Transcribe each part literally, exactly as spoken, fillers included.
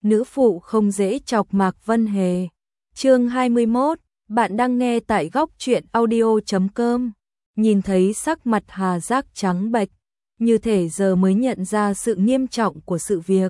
nữ phụ không dễ chọc Mạc Vân Hề. Chương hai mươi mốt, bạn đang nghe tại góc truyện audio chấm com. Nhìn thấy sắc mặt Hà Giác trắng bệch, như thể giờ mới nhận ra sự nghiêm trọng của sự việc.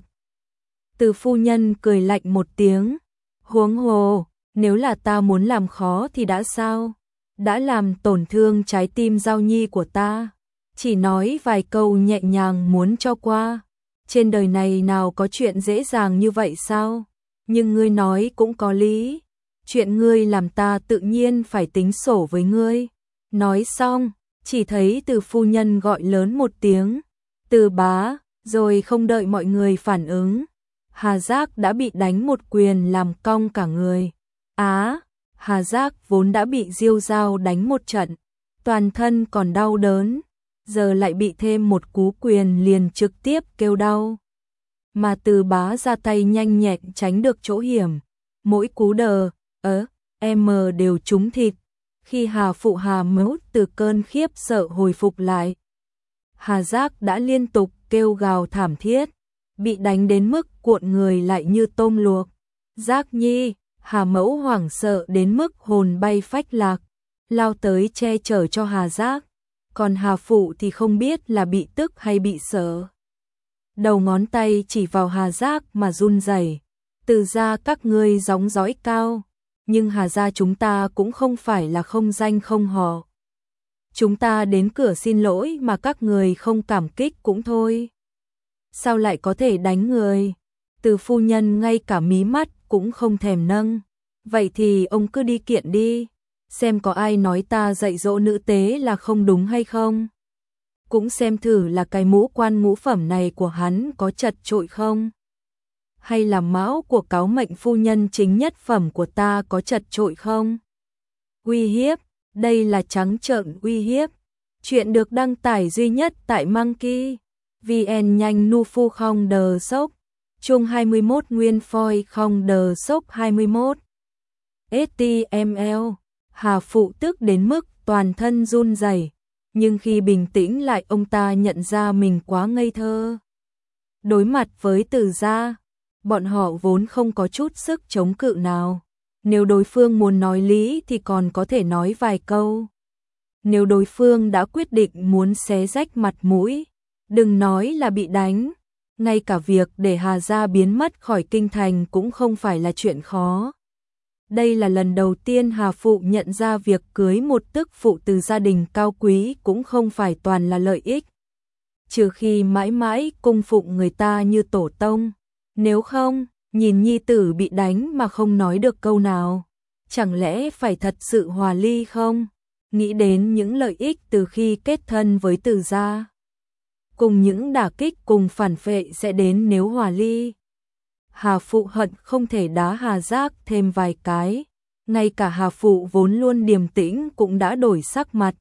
Từ phu nhân cười lạnh một tiếng, huống hồ, nếu là ta muốn làm khó thì đã sao? Đã làm tổn thương trái tim Giao Nhi của ta, chỉ nói vài câu nhẹ nhàng muốn cho qua. Trên đời này nào có chuyện dễ dàng như vậy sao? Nhưng ngươi nói cũng có lý, chuyện ngươi làm ta tự nhiên phải tính sổ với ngươi. Nói xong, chỉ thấy Từ phu nhân gọi lớn một tiếng, Từ bá, rồi không đợi mọi người phản ứng, Hà Giác đã bị đánh một quyền làm cong cả người. Á, Hà Giác vốn đã bị Diêu Dao đánh một trận, toàn thân còn đau đớn, giờ lại bị thêm một cú quyền liền trực tiếp kêu đau. Mà Từ bá ra tay nhanh nhẹn tránh được chỗ hiểm, mỗi cú đờ, ớ, em đều trúng thịt. Khi Hà phụ Hà Mẫu từ cơn khiếp sợ hồi phục lại, Hà Giác đã liên tục kêu gào thảm thiết, bị đánh đến mức cuộn người lại như tôm luộc. Giác Nhi, Hà Mẫu hoảng sợ đến mức hồn bay phách lạc, lao tới che chở cho Hà Giác, còn Hà phụ thì không biết là bị tức hay bị sợ. Đầu ngón tay chỉ vào Hà Giác mà run rẩy. Từ gia các ngươi gióng dõi cao, nhưng Hà gia chúng ta cũng không phải là không danh không họ. Chúng ta đến cửa xin lỗi mà các người không cảm kích cũng thôi. Sao lại có thể đánh người? Từ phu nhân ngay cả mí mắt cũng không thèm nâng. Vậy thì ông cứ đi kiện đi, xem có ai nói ta dạy dỗ nữ tế là không đúng hay không. Cũng xem thử là cái mũ quan ngũ phẩm này của hắn có chật chội không. Hay là mão của cáo mệnh phu nhân chính nhất phẩm của ta có chật chội không? Uy hiếp, đây là trắng trợn uy hiếp. Chuyện được đăng tải duy nhất tại Monkey vê en nhanh nu phu không đờ sốc. Chung hai mươi mốt nguyên phoi không đờ sốc hai mươi mốt. ét tê em lờ, Hà phụ tức đến mức toàn thân run rẩy, nhưng khi bình tĩnh lại ông ta nhận ra mình quá ngây thơ. Đối mặt với Từ gia, bọn họ vốn không có chút sức chống cự nào. Nếu đối phương muốn nói lý thì còn có thể nói vài câu. Nếu đối phương đã quyết định muốn xé rách mặt mũi, đừng nói là bị đánh, ngay cả việc để Hà gia biến mất khỏi kinh thành cũng không phải là chuyện khó. Đây là lần đầu tiên Hà phụ nhận ra việc cưới một tức phụ từ gia đình cao quý cũng không phải toàn là lợi ích. Trừ khi mãi mãi cung phụng người ta như tổ tông. Nếu không, nhìn nhi tử bị đánh mà không nói được câu nào, chẳng lẽ phải thật sự hòa ly không? Nghĩ đến những lợi ích từ khi kết thân với Từ gia, cùng những đả kích cùng phản phệ sẽ đến nếu hòa ly, Hà phụ hận không thể đá Hà Giác thêm vài cái. Ngay cả Hà phụ vốn luôn điềm tĩnh cũng đã đổi sắc mặt.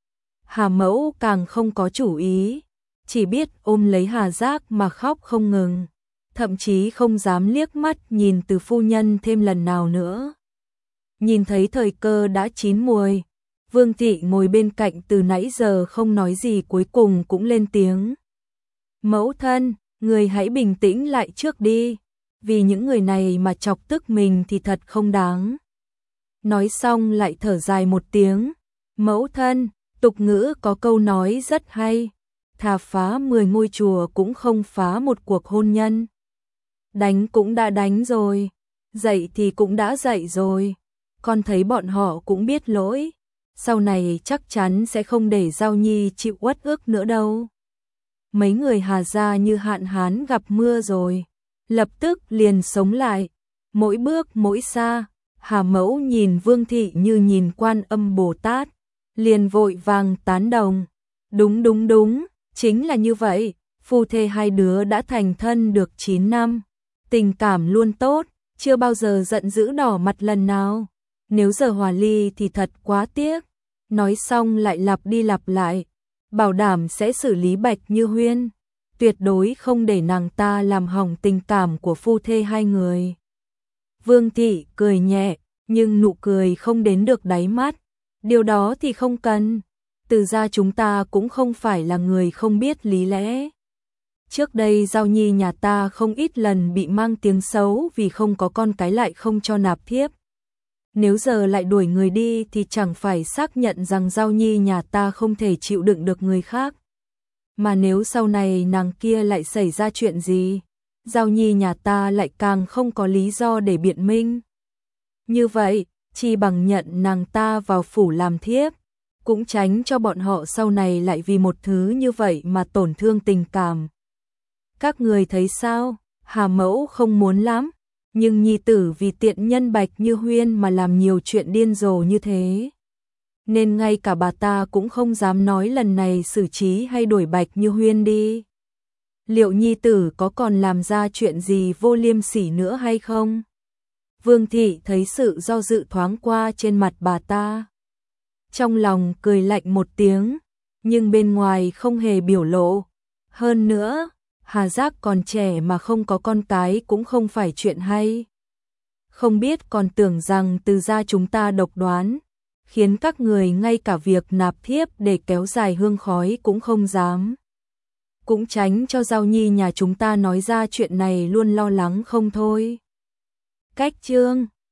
Hà mẫu càng không có chủ ý, chỉ biết ôm lấy Hà Giác mà khóc không ngừng, thậm chí không dám liếc mắt nhìn Từ phu nhân thêm lần nào nữa. Nhìn thấy thời cơ đã chín muồi, Vương thị ngồi bên cạnh từ nãy giờ không nói gì cuối cùng cũng lên tiếng. Mẫu thân, người hãy bình tĩnh lại trước đi, vì những người này mà chọc tức mình thì thật không đáng. Nói xong lại thở dài một tiếng. Mẫu thân, tục ngữ có câu nói rất hay, thà phá mười ngôi chùa cũng không phá một cuộc hôn nhân. Đánh cũng đã đánh rồi, dạy thì cũng đã dạy rồi, con thấy bọn họ cũng biết lỗi, sau này chắc chắn sẽ không để Giao Nhi chịu uất ức nữa đâu. Mấy người Hà gia như hạn hán gặp mưa rồi, lập tức liền sống lại, mỗi bước mỗi xa. Hà mẫu nhìn Vương thị như nhìn Quan Âm Bồ Tát, liền vội vàng tán đồng. Đúng đúng đúng, chính là như vậy, phu thê hai đứa đã thành thân được chín năm, tình cảm luôn tốt, chưa bao giờ giận dữ đỏ mặt lần nào. Nếu giờ hòa ly thì thật quá tiếc. Nói xong lại lặp đi lặp lại, bảo đảm sẽ xử lý Bạch Như Huyên, tuyệt đối không để nàng ta làm hỏng tình cảm của phu thê hai người. Vương thị cười nhẹ, nhưng nụ cười không đến được đáy mắt. Điều đó thì không cần. Từ gia chúng ta cũng không phải là người không biết lý lẽ. Trước đây Giao Nhi nhà ta không ít lần bị mang tiếng xấu vì không có con cái lại không cho nạp thiếp. Nếu giờ lại đuổi người đi thì chẳng phải xác nhận rằng Giao Nhi nhà ta không thể chịu đựng được người khác. Mà nếu sau này nàng kia lại xảy ra chuyện gì, Giao Nhi nhà ta lại càng không có lý do để biện minh. Như vậy, chi bằng nhận nàng ta vào phủ làm thiếp, cũng tránh cho bọn họ sau này lại vì một thứ như vậy mà tổn thương tình cảm. Các người thấy sao? Hà mẫu không muốn lắm, nhưng nhi tử vì tiện nhân Bạch Như Huyên mà làm nhiều chuyện điên rồ như thế. Nên ngay cả bà ta cũng không dám nói lần này xử trí hay đuổi Bạch Như Huyên đi. Liệu nhi tử có còn làm ra chuyện gì vô liêm sỉ nữa hay không? Vương thị thấy sự do dự thoáng qua trên mặt bà ta. Trong lòng cười lạnh một tiếng, nhưng bên ngoài không hề biểu lộ. Hơn nữa, Hà Giác còn trẻ mà không có con cái cũng không phải chuyện hay. Không biết còn tưởng rằng từ gia chúng ta độc đoán, khiến các người ngay cả việc nạp thiếp để kéo dài hương khói cũng không dám. Cũng tránh cho Giao Nhi nhà chúng ta nói ra chuyện này luôn lo lắng không thôi. Cách chương